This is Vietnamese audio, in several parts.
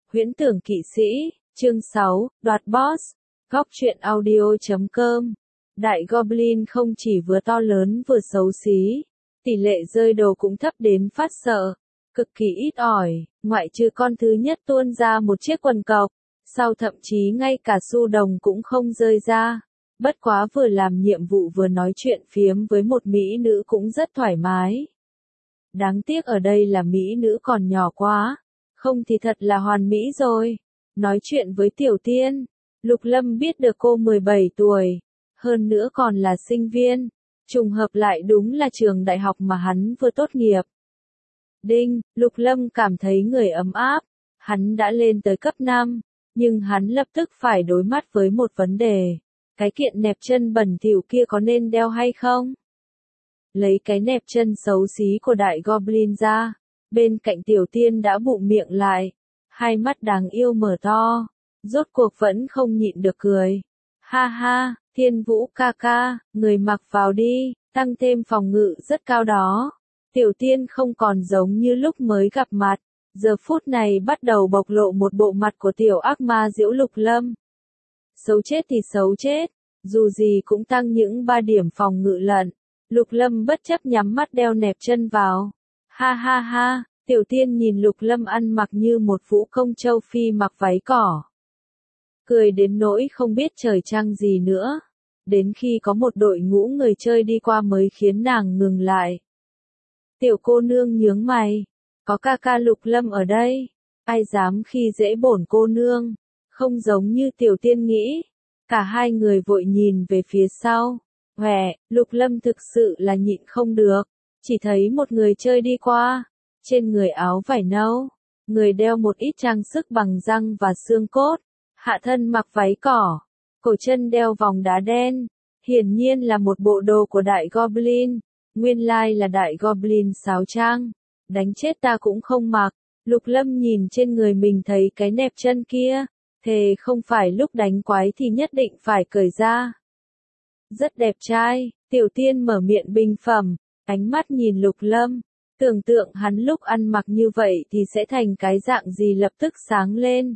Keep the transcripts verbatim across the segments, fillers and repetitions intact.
Huyễn tưởng kỵ sĩ, chương sáu, đoạt boss, góc truyện audio.com. Đại Goblin không chỉ vừa to lớn vừa xấu xí, tỷ lệ rơi đồ cũng thấp đến phát sợ, cực kỳ ít ỏi, ngoại trừ con thứ nhất tuôn ra một chiếc quần cộc, sau thậm chí ngay cả xu đồng cũng không rơi ra. Bất quá vừa làm nhiệm vụ vừa nói chuyện phiếm với một mỹ nữ cũng rất thoải mái. Đáng tiếc ở đây là mỹ nữ còn nhỏ quá, không thì thật là hoàn mỹ rồi. Nói chuyện với Tiểu Tiên, Lục Lâm biết được cô mười bảy tuổi, hơn nữa còn là sinh viên, trùng hợp lại đúng là trường đại học mà hắn vừa tốt nghiệp. Đinh, Lục Lâm cảm thấy người ấm áp, hắn đã lên tới cấp năm, nhưng hắn lập tức phải đối mặt với một vấn đề. Cái kiện nẹp chân bẩn thỉu kia có nên đeo hay không? Lấy cái nẹp chân xấu xí của đại Goblin ra, bên cạnh Tiểu Tiên đã bụm miệng lại, hai mắt đáng yêu mở to, rốt cuộc vẫn không nhịn được cười. Ha ha, Thiên Vũ ca ca, người mặc vào đi, tăng thêm phòng ngự rất cao đó. Tiểu Tiên không còn giống như lúc mới gặp mặt, giờ phút này bắt đầu bộc lộ một bộ mặt của tiểu ác ma giễu Lục Lâm. Xấu chết thì xấu chết, dù gì cũng tăng những ba điểm phòng ngự lận. Lục Lâm bất chấp nhắm mắt đeo nẹp chân vào. Ha ha ha, Tiểu Tiên nhìn Lục Lâm ăn mặc như một vũ công châu Phi mặc váy cỏ. Cười đến nỗi không biết trời trăng gì nữa. Đến khi có một đội ngũ người chơi đi qua mới khiến nàng ngừng lại. Tiểu cô nương nhướng mày. Có ca ca Lục Lâm ở đây. Ai dám khi dễ bổn cô nương. Không giống như Tiểu Tiên nghĩ. Cả hai người vội nhìn về phía sau. Hòe, Lục Lâm thực sự là nhịn không được. Chỉ thấy một người chơi đi qua. Trên người áo vải nâu. Người đeo một ít trang sức bằng răng và xương cốt. Hạ thân mặc váy cỏ. Cổ chân đeo vòng đá đen. Hiển nhiên là một bộ đồ của đại Goblin. Nguyên lai là đại Goblin sáo trang. Đánh chết ta cũng không mặc. Lục Lâm nhìn trên người mình thấy cái nẹp chân kia. Thề không phải lúc đánh quái thì nhất định phải cởi ra. Rất đẹp trai, Tiểu Tiên mở miệng bình phẩm, ánh mắt nhìn Lục Lâm. Tưởng tượng hắn lúc ăn mặc như vậy thì sẽ thành cái dạng gì lập tức sáng lên.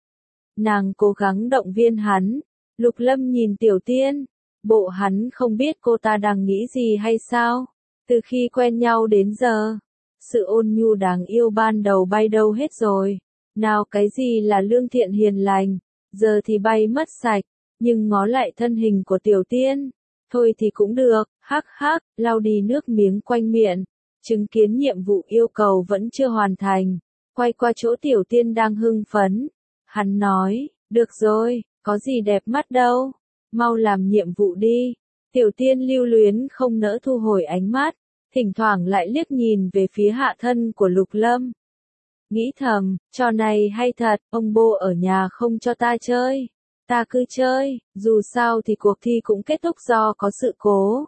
Nàng cố gắng động viên hắn. Lục Lâm nhìn Tiểu Tiên. Bộ hắn không biết cô ta đang nghĩ gì hay sao? Từ khi quen nhau đến giờ, sự ôn nhu đáng yêu ban đầu bay đâu hết rồi. Nào cái gì là lương thiện hiền lành, giờ thì bay mất sạch. Nhưng ngó lại thân hình của Tiểu Tiên, thôi thì cũng được, hắc hắc, lau đi nước miếng quanh miệng, chứng kiến nhiệm vụ yêu cầu vẫn chưa hoàn thành, quay qua chỗ Tiểu Tiên đang hưng phấn, hắn nói, được rồi, có gì đẹp mắt đâu, mau làm nhiệm vụ đi. Tiểu Tiên lưu luyến không nỡ thu hồi ánh mắt, thỉnh thoảng lại liếc nhìn về phía hạ thân của Lục Lâm. Nghĩ thầm, trò này hay thật, ông bô ở nhà không cho ta chơi. Ta cứ chơi, dù sao thì cuộc thi cũng kết thúc do có sự cố.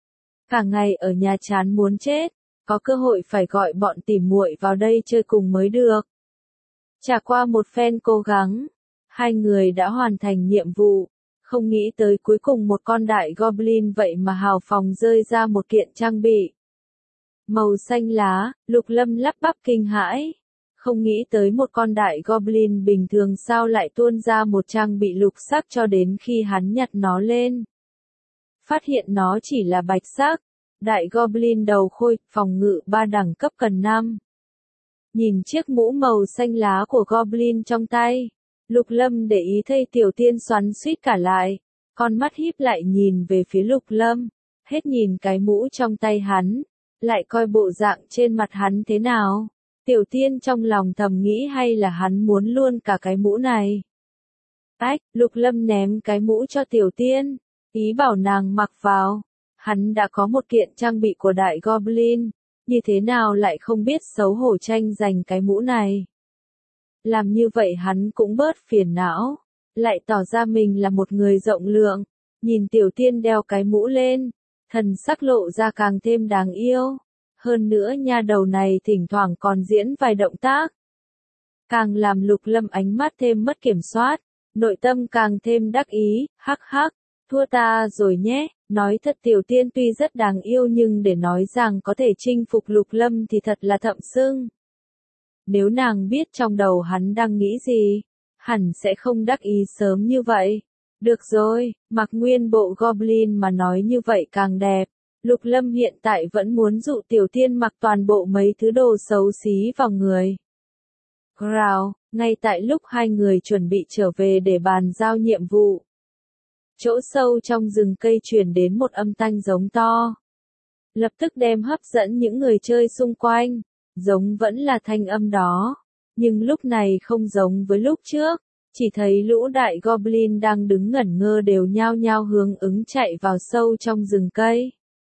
Cả ngày ở nhà chán muốn chết, có cơ hội phải gọi bọn tỉ muội vào đây chơi cùng mới được. Trải qua một phen cố gắng, hai người đã hoàn thành nhiệm vụ, không nghĩ tới cuối cùng một con đại Goblin vậy mà hào phóng rơi ra một kiện trang bị. Màu xanh lá, Lục Lâm lắp bắp kinh hãi. Không nghĩ tới một con đại Goblin bình thường sao lại tuôn ra một trang bị lục sắc cho đến khi hắn nhặt nó lên. Phát hiện nó chỉ là bạch sắc. Đại Goblin đầu khôi, phòng ngự ba đẳng cấp cần năm. Nhìn chiếc mũ màu xanh lá của Goblin trong tay. Lục Lâm để ý thấy Tiểu Tiên xoắn suýt cả lại. Con mắt híp lại nhìn về phía Lục Lâm. Hết nhìn cái mũ trong tay hắn. Lại coi bộ dạng trên mặt hắn thế nào. Tiểu Tiên trong lòng thầm nghĩ hay là hắn muốn luôn cả cái mũ này. Ách, Lục Lâm ném cái mũ cho Tiểu Tiên, ý bảo nàng mặc vào. Hắn đã có một kiện trang bị của đại Goblin, như thế nào lại không biết xấu hổ tranh giành cái mũ này. Làm như vậy hắn cũng bớt phiền não, lại tỏ ra mình là một người rộng lượng, nhìn Tiểu Tiên đeo cái mũ lên, thần sắc lộ ra càng thêm đáng yêu. Hơn nữa nha đầu này thỉnh thoảng còn diễn vài động tác. Càng làm Lục Lâm ánh mắt thêm mất kiểm soát, nội tâm càng thêm đắc ý, hắc hắc, thua ta rồi nhé, nói thật Tiểu Tiên tuy rất đáng yêu nhưng để nói rằng có thể chinh phục Lục Lâm thì thật là thậm sưng. Nếu nàng biết trong đầu hắn đang nghĩ gì, hẳn sẽ không đắc ý sớm như vậy. Được rồi, mặc nguyên bộ Goblin mà nói như vậy càng đẹp. Lục Lâm hiện tại vẫn muốn dụ Tiểu Tiên mặc toàn bộ mấy thứ đồ xấu xí vào người. Rào, ngay tại lúc hai người chuẩn bị trở về để bàn giao nhiệm vụ. Chỗ sâu trong rừng cây truyền đến một âm thanh giống to. Lập tức đem hấp dẫn những người chơi xung quanh. Giống vẫn là thanh âm đó. Nhưng lúc này không giống với lúc trước. Chỉ thấy lũ đại Goblin đang đứng ngẩn ngơ đều nhao nhao hướng ứng chạy vào sâu trong rừng cây.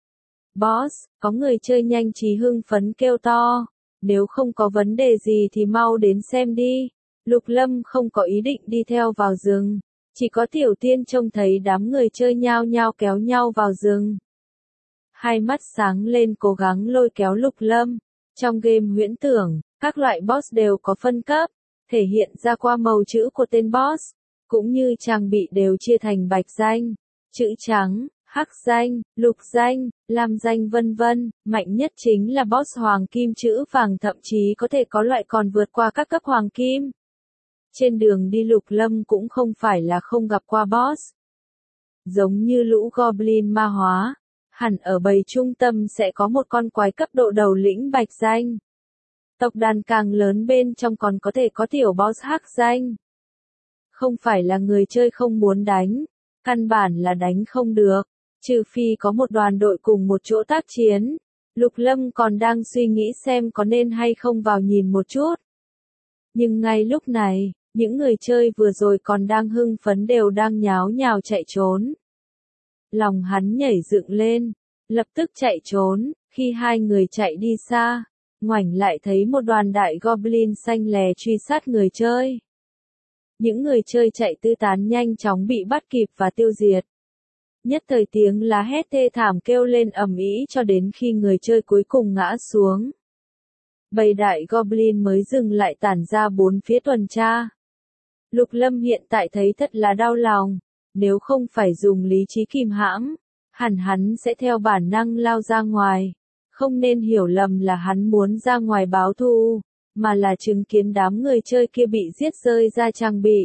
Boss, có người chơi nhanh trí hưng phấn kêu to. Nếu không có vấn đề gì thì mau đến xem đi. Lục Lâm không có ý định đi theo vào rừng. Chỉ có Tiểu Tiên trông thấy đám người chơi nhao nhao kéo nhau vào rừng. Hai mắt sáng lên cố gắng lôi kéo Lục Lâm. Trong game huyễn tưởng, các loại boss đều có phân cấp, thể hiện ra qua màu chữ của tên boss, cũng như trang bị đều chia thành bạch danh, chữ trắng, hắc danh, lục danh, lam danh vân vân, mạnh nhất chính là boss hoàng kim chữ vàng, thậm chí có thể có loại còn vượt qua các cấp hoàng kim. Trên đường đi Lục Lâm cũng không phải là không gặp qua boss. Giống như lũ Goblin ma hóa, hẳn ở bầy trung tâm sẽ có một con quái cấp độ đầu lĩnh bạch danh. Tộc đàn càng lớn bên trong còn có thể có tiểu boss hắc danh. Không phải là người chơi không muốn đánh, căn bản là đánh không được, trừ phi có một đoàn đội cùng một chỗ tác chiến. Lục Lâm còn đang suy nghĩ xem có nên hay không vào nhìn một chút. Nhưng ngay lúc này, những người chơi vừa rồi còn đang hưng phấn đều đang nháo nhào chạy trốn. Lòng hắn nhảy dựng lên, lập tức chạy trốn, khi hai người chạy đi xa, ngoảnh lại thấy một đoàn đại Goblin xanh lè truy sát người chơi. Những người chơi chạy tứ tán nhanh chóng bị bắt kịp và tiêu diệt. Nhất thời tiếng lá hét thê thảm kêu lên ầm ĩ cho đến khi người chơi cuối cùng ngã xuống. Bầy đại Goblin mới dừng lại tản ra bốn phía tuần tra. Lục Lâm hiện tại thấy thật là đau lòng, nếu không phải dùng lý trí kìm hãm, hẳn hắn sẽ theo bản năng lao ra ngoài. Không nên hiểu lầm là hắn muốn ra ngoài báo thù, mà là chứng kiến đám người chơi kia bị giết rơi ra trang bị.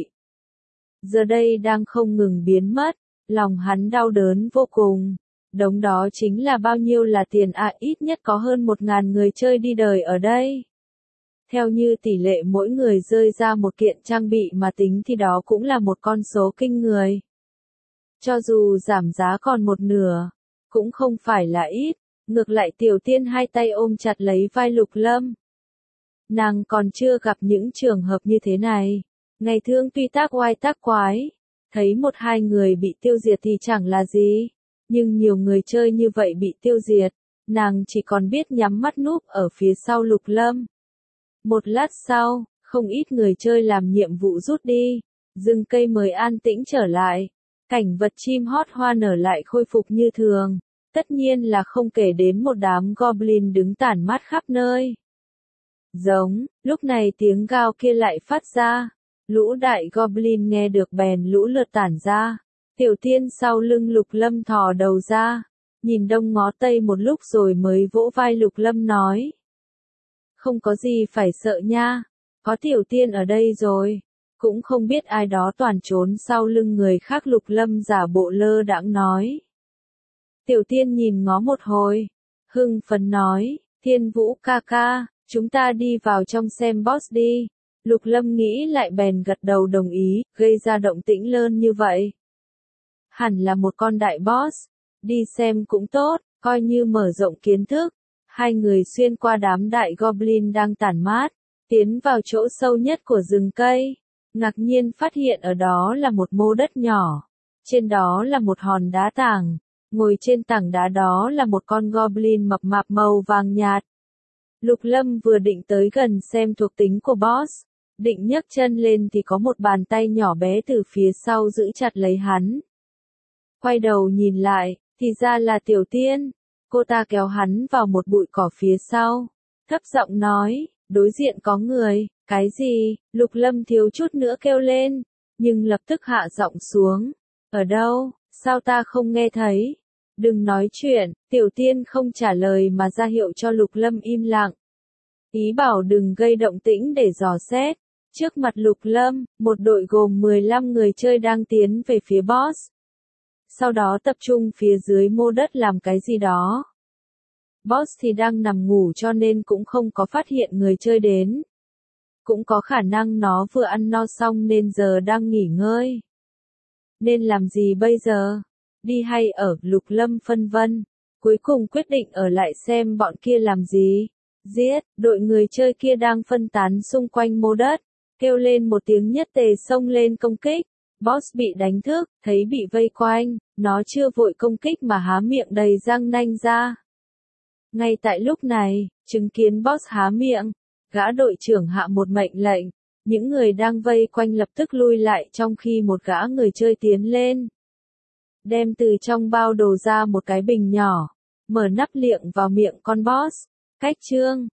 Giờ đây đang không ngừng biến mất, lòng hắn đau đớn vô cùng. Đống đó chính là bao nhiêu là tiền à, ít nhất có hơn một ngàn người chơi đi đời ở đây. Theo như tỷ lệ mỗi người rơi ra một kiện trang bị mà tính thì đó cũng là một con số kinh người. Cho dù giảm giá còn một nửa, cũng không phải là ít. Ngược lại Tiểu Tiên hai tay ôm chặt lấy vai Lục Lâm. Nàng còn chưa gặp những trường hợp như thế này. Ngày thường tuy tác oai tác quái, thấy một hai người bị tiêu diệt thì chẳng là gì. Nhưng nhiều người chơi như vậy bị tiêu diệt, nàng chỉ còn biết nhắm mắt núp ở phía sau Lục Lâm. Một lát sau, không ít người chơi làm nhiệm vụ rút đi. Rừng cây mới an tĩnh trở lại. Cảnh vật chim hót hoa nở lại khôi phục như thường. Tất nhiên là không kể đến một đám Goblin đứng tản mát khắp nơi. Giống, lúc này tiếng gào kia lại phát ra. Lũ đại Goblin nghe được bèn lũ lượt tản ra. Tiểu Tiên sau lưng Lục Lâm thò đầu ra. Nhìn đông ngó tây một lúc rồi mới vỗ vai Lục Lâm nói. Không có gì phải sợ nha. Có Tiểu Tiên ở đây rồi. Cũng không biết ai đó toàn trốn sau lưng người khác. Lục Lâm giả bộ lơ đãng nói. Tiểu Tiên nhìn ngó một hồi, hưng phấn nói, Thiên Vũ ca ca, chúng ta đi vào trong xem boss đi. Lục Lâm nghĩ lại bèn gật đầu đồng ý, gây ra động tĩnh lớn như vậy. Hẳn là một con đại boss, đi xem cũng tốt, coi như mở rộng kiến thức. Hai người xuyên qua đám đại Goblin đang tản mát, tiến vào chỗ sâu nhất của rừng cây. Ngạc nhiên phát hiện ở đó là một mô đất nhỏ, trên đó là một hòn đá tảng. Ngồi trên tảng đá đó là một con Goblin mập mạp màu vàng nhạt. Lục Lâm vừa định tới gần xem thuộc tính của boss, định nhấc chân lên thì có một bàn tay nhỏ bé từ phía sau giữ chặt lấy hắn. Quay đầu nhìn lại, thì ra là Tiểu Tiên. Cô ta kéo hắn vào một bụi cỏ phía sau, thấp giọng nói, đối diện có người. Cái gì? Lục Lâm thiếu chút nữa kêu lên, nhưng lập tức hạ giọng xuống. Ở đâu? Sao ta không nghe thấy? Đừng nói chuyện. Tiểu Tiên không trả lời mà ra hiệu cho Lục Lâm im lặng. ý bảo đừng gây động tĩnh để dò xét. Trước mặt Lục Lâm, một đội gồm mười lăm người chơi đang tiến về phía boss. Sau đó tập trung phía dưới mô đất làm cái gì đó. Boss thì đang nằm ngủ cho nên cũng không có phát hiện người chơi đến. Cũng có khả năng nó vừa ăn no xong nên giờ đang nghỉ ngơi. Nên làm gì bây giờ? Đi hay ở, Lục Lâm phân vân. Cuối cùng quyết định ở lại xem bọn kia làm gì. Giết, đội người chơi kia đang phân tán xung quanh mô đất. Kêu lên một tiếng nhất tề xông lên công kích. Boss bị đánh thức, thấy bị vây quanh, nó chưa vội công kích mà há miệng đầy răng nanh ra. Ngay tại lúc này, chứng kiến boss há miệng, gã đội trưởng hạ một mệnh lệnh, những người đang vây quanh lập tức lui lại trong khi một gã người chơi tiến lên. Đem từ trong bao đồ ra một cái bình nhỏ, mở nắp liệng vào miệng con boss. Cách chương